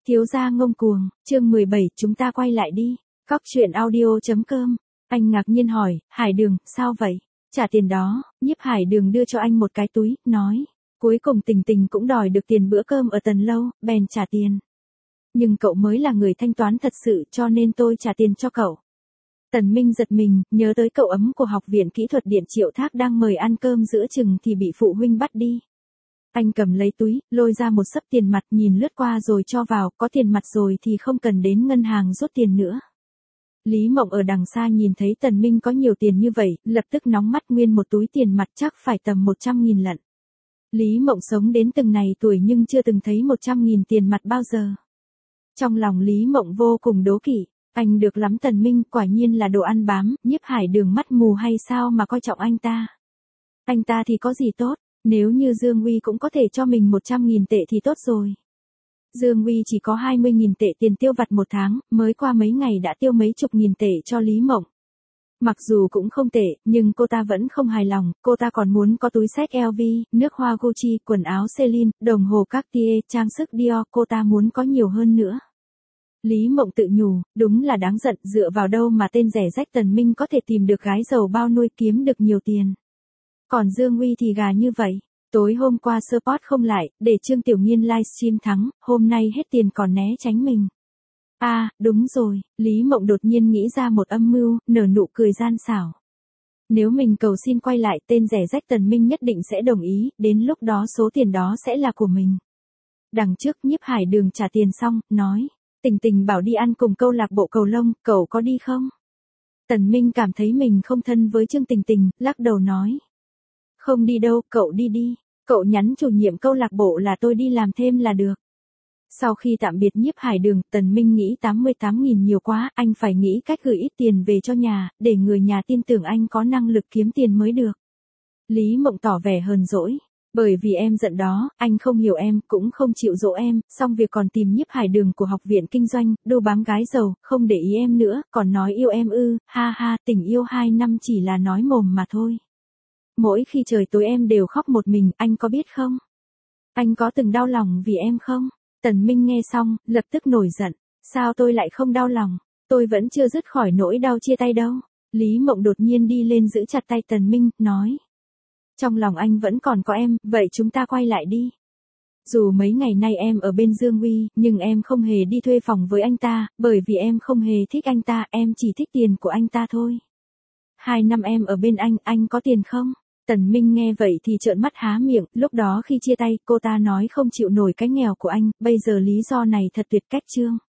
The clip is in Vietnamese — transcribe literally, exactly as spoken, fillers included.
Thiếu gia ngông cuồng, chương mười bảy, chúng ta quay lại đi. Cóc truyện audio chấm com. Anh ngạc nhiên hỏi, Hải Đường, sao vậy? Trả tiền đó. Nhiếp Hải Đường đưa cho anh một cái túi, nói. Cuối cùng Tình Tình cũng đòi được tiền bữa cơm ở Tần Lâu, bèn trả tiền. Nhưng cậu mới là người thanh toán thật sự, cho nên tôi trả tiền cho cậu. Tần Minh giật mình, nhớ tới cậu ấm của Học viện Kỹ thuật Điện Triệu Thác đang mời ăn cơm giữa chừng thì bị phụ huynh bắt đi. Anh cầm lấy túi, lôi ra một xấp tiền mặt, nhìn lướt qua rồi cho vào, có tiền mặt rồi thì không cần đến ngân hàng rút tiền nữa. Lý Mộng ở đằng xa nhìn thấy Tần Minh có nhiều tiền như vậy, lập tức nóng mắt, nguyên một túi tiền mặt chắc phải tầm một trăm nghìn lận. Lý Mộng sống đến từng này tuổi nhưng chưa từng thấy một trăm nghìn tiền mặt bao giờ. Trong lòng Lý Mộng vô cùng đố kỵ, anh được lắm Tần Minh, quả nhiên là đồ ăn bám. Nhiếp Hải Đường mắt mù hay sao mà coi trọng anh ta. Anh ta thì có gì tốt, nếu như Dương Uy cũng có thể cho mình một trăm nghìn tệ thì tốt rồi. Dương Uy chỉ có hai mươi nghìn tệ tiền tiêu vặt một tháng, mới qua mấy ngày đã tiêu mấy chục nghìn tệ cho Lý Mộng. Mặc dù cũng không tệ, nhưng cô ta vẫn không hài lòng, cô ta còn muốn có túi xách L V, nước hoa Gucci, quần áo Celine, đồng hồ Cartier, trang sức Dior, cô ta muốn có nhiều hơn nữa. Lý Mộng tự nhủ, đúng là đáng giận, dựa vào đâu mà tên rẻ rách Tần Minh có thể tìm được gái giàu bao nuôi kiếm được nhiều tiền. Còn Dương Uy thì gà như vậy. Tối hôm qua support không lại, để Trương Tiểu Nghiên livestream thắng, hôm nay hết tiền còn né tránh mình. À, đúng rồi, Lý Mộng đột nhiên nghĩ ra một âm mưu, nở nụ cười gian xảo. Nếu mình cầu xin quay lại, tên rẻ rách Tần Minh nhất định sẽ đồng ý, đến lúc đó số tiền đó sẽ là của mình. Đằng trước Nhiếp Hải Đường trả tiền xong, nói, Tình Tình bảo đi ăn cùng câu lạc bộ cầu lông, cậu có đi không? Tần Minh cảm thấy mình không thân với Trương Tình Tình, lắc đầu nói. Không đi đâu, cậu đi đi. Cậu nhắn chủ nhiệm câu lạc bộ là tôi đi làm thêm là được. Sau khi tạm biệt Nhiếp Hải Đường, Tần Minh nghĩ tám mươi tám nghìn nhiều quá, anh phải nghĩ cách gửi ít tiền về cho nhà, để người nhà tin tưởng anh có năng lực kiếm tiền mới được. Lý Mộng tỏ vẻ hờn dỗi. Bởi vì em giận đó, anh không hiểu em, cũng không chịu dỗ em, xong việc còn tìm Nhiếp Hải Đường của Học viện Kinh doanh, đu bám gái giàu, không để ý em nữa, còn nói yêu em ư, ha ha, tình yêu hai năm chỉ là nói mồm mà thôi. Mỗi khi trời tối em đều khóc một mình, anh có biết không? Anh có từng đau lòng vì em không? Tần Minh nghe xong, lập tức nổi giận. Sao tôi lại không đau lòng? Tôi vẫn chưa dứt khỏi nỗi đau chia tay đâu. Lý Mộng đột nhiên đi lên giữ chặt tay Tần Minh, nói. Trong lòng anh vẫn còn có em, vậy chúng ta quay lại đi. Dù mấy ngày nay em ở bên Dương Uy, nhưng em không hề đi thuê phòng với anh ta, bởi vì em không hề thích anh ta, em chỉ thích tiền của anh ta thôi. Hai năm em ở bên anh, anh có tiền không? Tần Minh nghe vậy thì trợn mắt há miệng, lúc đó khi chia tay, cô ta nói không chịu nổi cái nghèo của anh, bây giờ lý do này thật tuyệt cách trương.